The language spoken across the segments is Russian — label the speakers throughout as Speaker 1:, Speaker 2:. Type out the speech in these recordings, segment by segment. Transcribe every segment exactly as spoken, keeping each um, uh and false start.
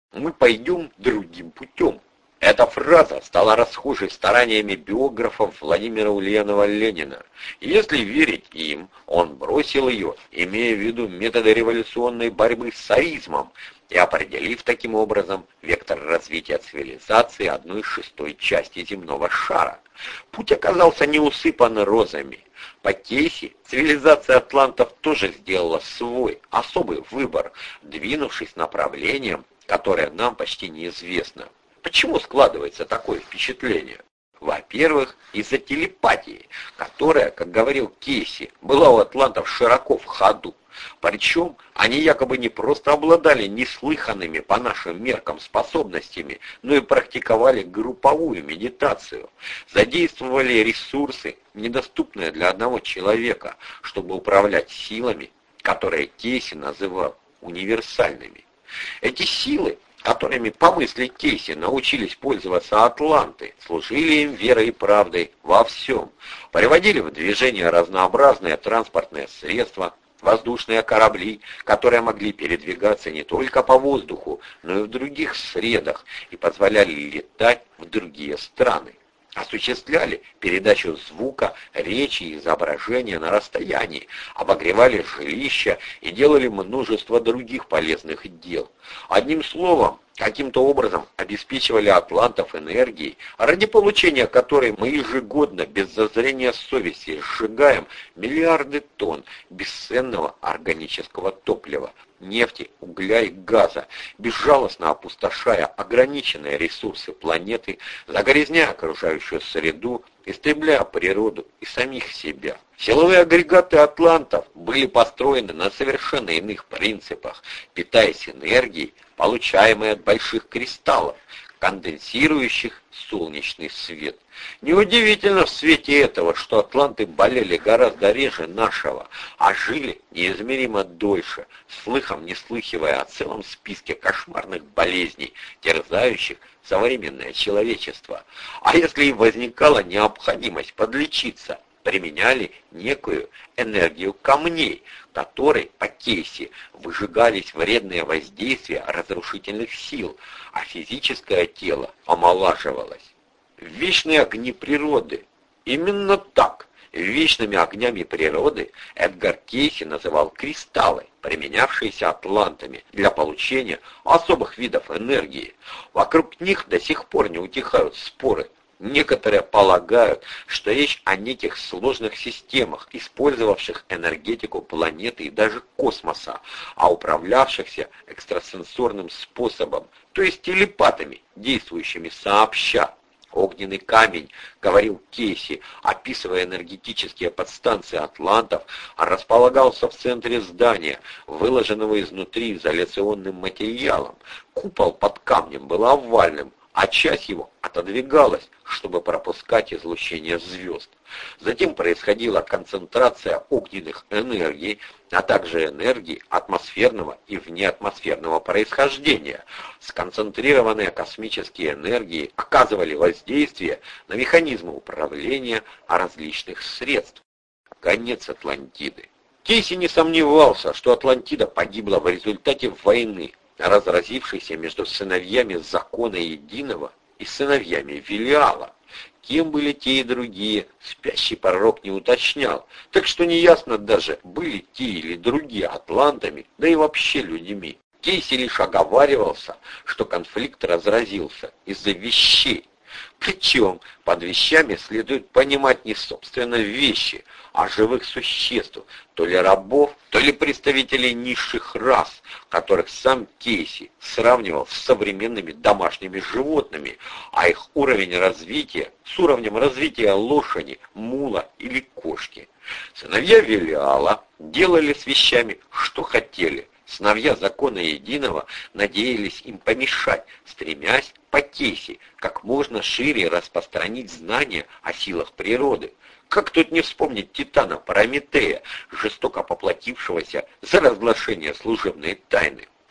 Speaker 1: Мы пойдем другим путем. Эта фраза стала расхожей стараниями биографов Владимира Ульянова-Ленина. Если верить им, он бросил ее, имея в виду методы революционной борьбы с царизмом, и определив таким образом вектор развития цивилизации одной шестой части земного шара. Путь оказался не усыпан розами. По Кейси цивилизация атлантов тоже сделала свой особый выбор, двинувшись направлением, которое нам почти неизвестно. Почему складывается такое впечатление? Во-первых, из-за телепатии, которая, как говорил Кейси, была у атлантов широко в ходу. Причем они якобы не просто обладали неслыханными по нашим меркам способностями, но и практиковали групповую медитацию, задействовали ресурсы, недоступные для одного человека, чтобы управлять силами, которые Кейси называл универсальными. Эти силы, которыми, по мысли Кейси, научились пользоваться атланты, служили им верой и правдой во всем, приводили в движение разнообразные транспортные средства, воздушные корабли, которые могли передвигаться не только по воздуху, но и в других средах и позволяли летать в другие страны. Осуществляли передачу звука, речи и изображения на расстоянии, обогревали жилища и делали множество других полезных дел. Одним словом, каким-то образом обеспечивали атлантов энергией, ради получения которой мы ежегодно без зазрения совести сжигаем миллиарды тонн бесценного органического топлива, нефти, угля и газа, безжалостно опустошая ограниченные ресурсы планеты, загрязняя окружающую среду, истребляя природу и самих себя. Силовые агрегаты атлантов были построены на совершенно иных принципах, питаясь энергией, получаемой от больших кристаллов, конденсирующих солнечный свет. Неудивительно в свете этого, что атланты болели гораздо реже нашего, а жили неизмеримо дольше, слыхом не слыхивая о целом списке кошмарных болезней, терзающих современное человечество. А если и возникала необходимость подлечиться, применяли некую энергию камней, которой по Кейси выжигались вредные воздействия разрушительных сил, а физическое тело омолаживалось. Вечные огни природы. Именно так. Вечными огнями природы Эдгар Кейси называл кристаллы, применявшиеся атлантами для получения особых видов энергии. Вокруг них до сих пор не утихают споры. Некоторые полагают, что речь о неких сложных системах, использовавших энергетику планеты и даже космоса, а управлявшихся экстрасенсорным способом, то есть телепатами, действующими сообща. Огненный камень, говорил Кейси, описывая энергетические подстанции атлантов, располагался в центре здания, выложенного изнутри изоляционным материалом. Купол под камнем был овальным, а часть его отодвигалась, чтобы пропускать излучение звезд. Затем происходила концентрация огненных энергий, а также энергии атмосферного и внеатмосферного происхождения. Сконцентрированные космические энергии оказывали воздействие на механизмы управления различных средств. Конец Атлантиды. Кейси не сомневался, что Атлантида погибла в результате войны, разразившейся между сыновьями Закона Единого и сыновьями Велиала. Кем были те и другие, спящий пророк не уточнял, так что неясно даже, были те или другие атлантами, да и вообще людьми. Кейси лишь оговаривался, что конфликт разразился из-за вещей. Причем под вещами следует понимать не собственно вещи, а живых существ, то ли рабов, то ли представителей низших рас, которых сам Кейси сравнивал с современными домашними животными, а их уровень развития с уровнем развития лошади, мула или кошки. Сыновья Велиала делали с вещами, что хотели. Сыновья Закона Единого надеялись им помешать, стремясь по Кейси как можно шире распространить знания о силах природы. Как тут не вспомнить Титана Прометея, жестоко поплатившегося за разглашение служебной тайны?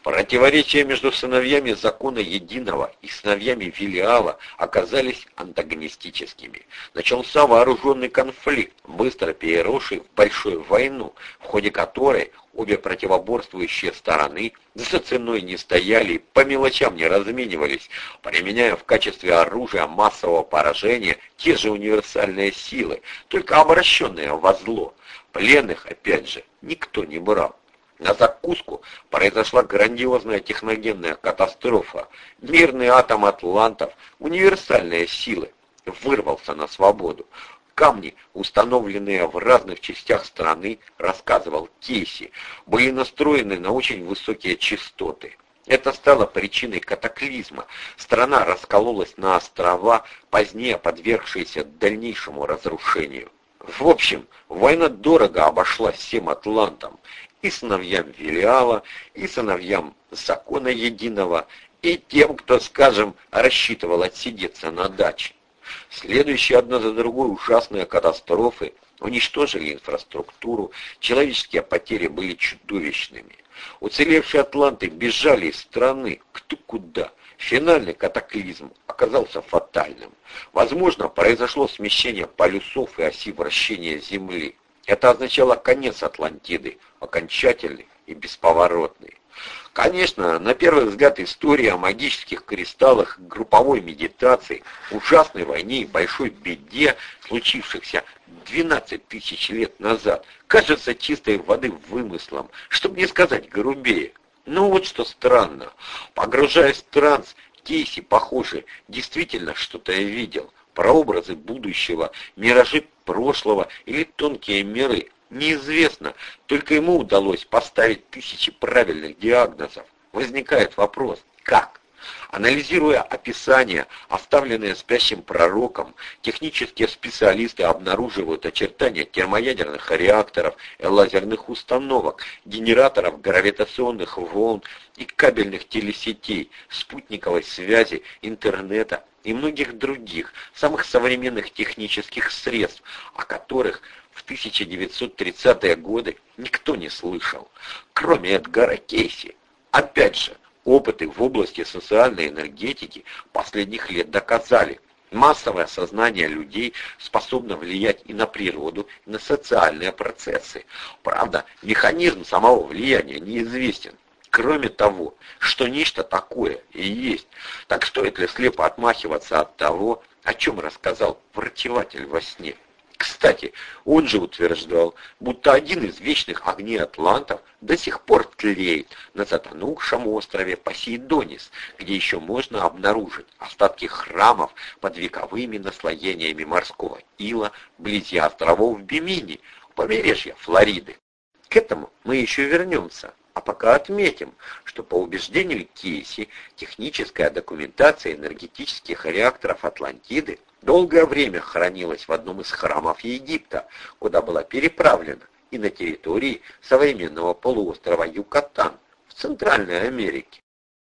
Speaker 1: Противоречия между сыновьями закона единого и сыновьями Велиала оказались антагонистическими. Начался вооруженный конфликт, быстро переросший в большую войну, в ходе которой обе противоборствующие стороны за ценой не стояли и по мелочам не разменивались, применяя в качестве оружия массового поражения те же универсальные силы, только обращенные во зло. Пленных, опять же, никто не брал. На закуску произошла грандиозная техногенная катастрофа. Мирный атом атлантов, универсальные силы, вырвался на свободу. Камни, установленные в разных частях страны, рассказывал Кейси, были настроены на очень высокие частоты. Это стало причиной катаклизма. Страна раскололась на острова, позднее подвергшиеся дальнейшему разрушению. В общем, война дорого обошлась всем атлантам, и сыновьям Велиала, и сыновьям закона единого, и тем, кто, скажем, рассчитывал отсидеться на даче. Следующие одна за другой ужасные катастрофы уничтожили инфраструктуру, человеческие потери были чудовищными. Уцелевшие атланты бежали из страны, кто куда. Финальный катаклизм оказался фатальным. Возможно, произошло смещение полюсов и оси вращения Земли. Это означало конец Атлантиды, окончательный и бесповоротный. Конечно, на первый взгляд история о магических кристаллах, групповой медитации, ужасной войне и большой беде, случившихся двенадцать тысяч лет назад, кажется чистой воды вымыслом, чтобы не сказать грубее. Но вот что странно, погружаясь в транс, Кейси, похоже, действительно что-то я видел. Прообразы будущего, миражи прошлого или тонкие миры. Неизвестно, только ему удалось поставить тысячи правильных диагнозов. Возникает вопрос, как? Анализируя описания, оставленные спящим пророком, технические специалисты обнаруживают очертания термоядерных реакторов и лазерных установок, генераторов гравитационных волн и кабельных телесетей, спутниковой связи, интернета и многих других, самых современных технических средств, о которых в тысяча девятьсот тридцатые годы никто не слышал, кроме Эдгара Кейси. Опять же, опыты в области социальной энергетики последних лет доказали, массовое сознание людей способно влиять и на природу, и на социальные процессы. Правда, механизм самого влияния неизвестен. Кроме того, что нечто такое и есть, так стоит ли слепо отмахиваться от того, о чем рассказал врачеватель во сне? Кстати, он же утверждал, будто один из вечных огней атлантов до сих пор тлеет на затонувшем острове Посейдонис, где еще можно обнаружить остатки храмов под вековыми наслоениями морского ила вблизи островов Бимини, у побережья Флориды. К этому мы еще вернемся. А пока отметим, что по убеждению Кейси техническая документация энергетических реакторов Атлантиды долгое время хранилась в одном из храмов Египта, куда была переправлена, и на территории современного полуострова Юкатан в Центральной Америке.